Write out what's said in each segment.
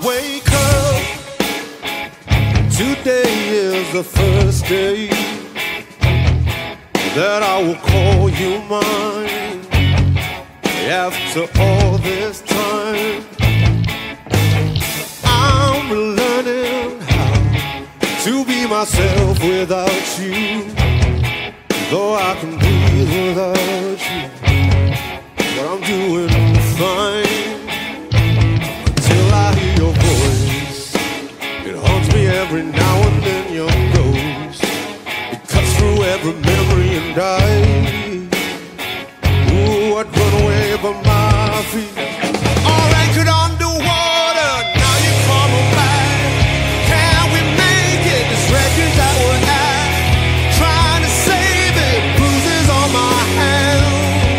wake up, today is the first day that I will call you mine. After all this time, I'm learning how to be myself without you. Though I can breathe without you, but I'm doing fine. Until I hear your voice, it haunts me every now and then. Your ghost, it cuts through every memory and ooh, I'd run away from my feet. All anchored underwater, now you're coming back. Can we make it? This record's that we're at, trying to save it, bruises on my hands.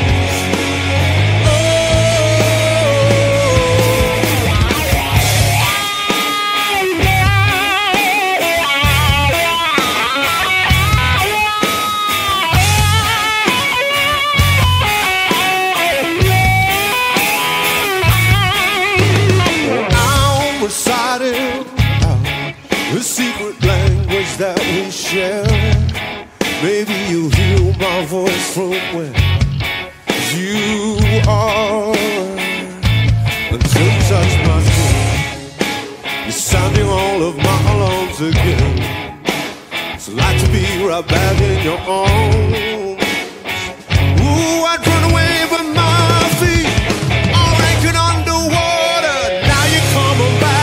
The secret language that we share. Maybe you'll hear my voice from where you are. Until you touch my skin, you're sounding all of my alarms again. It's like to be right back in your arms. Ooh, I'd run away from my feet. All anchored underwater, now you're coming back.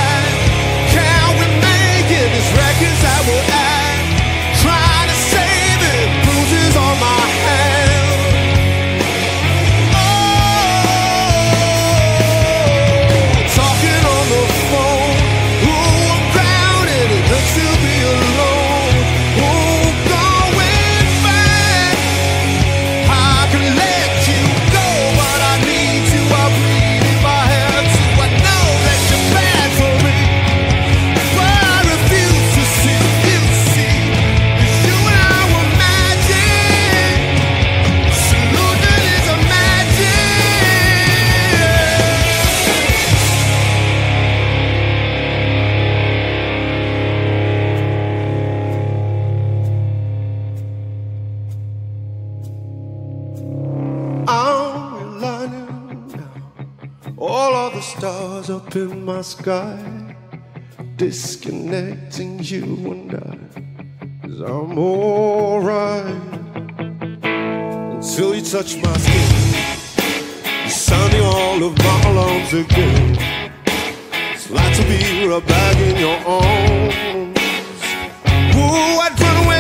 This record's that we're at, trying to save it, bruises on my hand. Oh, talking on the phone. Ooh, I'm grounded, it hurts to be alone. Ooh, going back, I can let you go, but I need to. I breathe if I have to. I know that you're bad for me, but I refuse to see you see. 'Cause you and I were magic. Solution is a magic. I'm realigning now. All of the stars up in my sky, disconnecting you and I, 'cause I'm alright. Until you touch my skin, you're sounding all of my alarms again. It's like to be right back in your arms. Ooh, I'd run away